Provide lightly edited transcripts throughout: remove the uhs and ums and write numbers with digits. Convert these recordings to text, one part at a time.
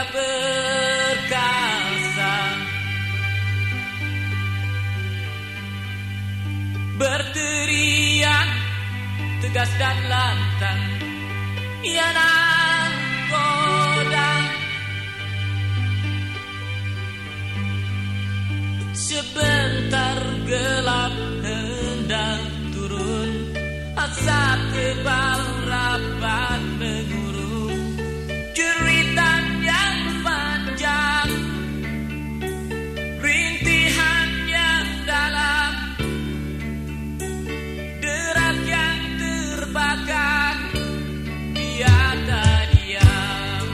perkasa, berteriak tegas dan lantang, ia nakoda. Sebentar gelap hendak turun, asap tebal rapat mengurung, jeritan yang panjang, rintihan yang dalam, derak yang terbakar, tiada diam.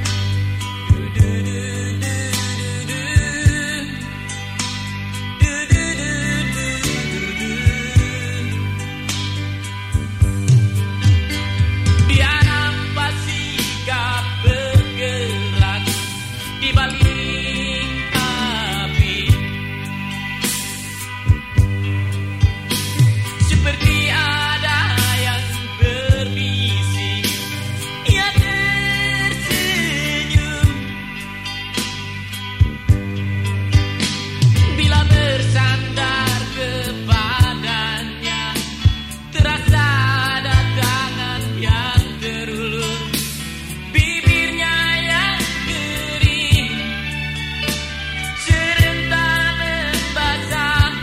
Dia nampak sikap bergerak di balik api, seperti ada yang berbisik. Ia tersenyum bila bersandar kepadanya, terasa ada tangan yang terulur, bibirnya yang kering serentak membasah,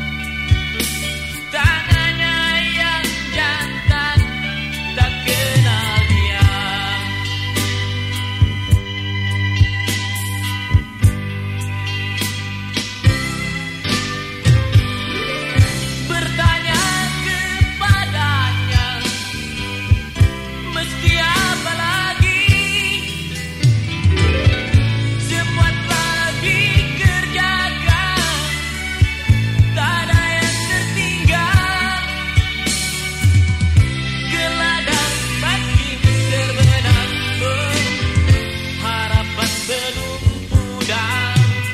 tangannya yang jantan tak kenal diam. Bertanya kepadanya, mesti apa lagi? Semua telah dikerjakan, tak ada yang tertinggal. Geladang makin terbenam, harapan belum pudar,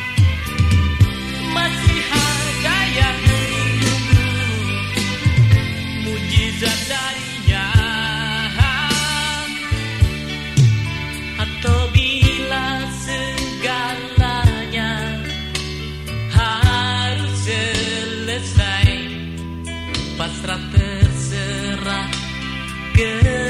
masih ada yang menunggu mujizat darinya. Atau bila segalanya harus selesai, pasrah terserah ke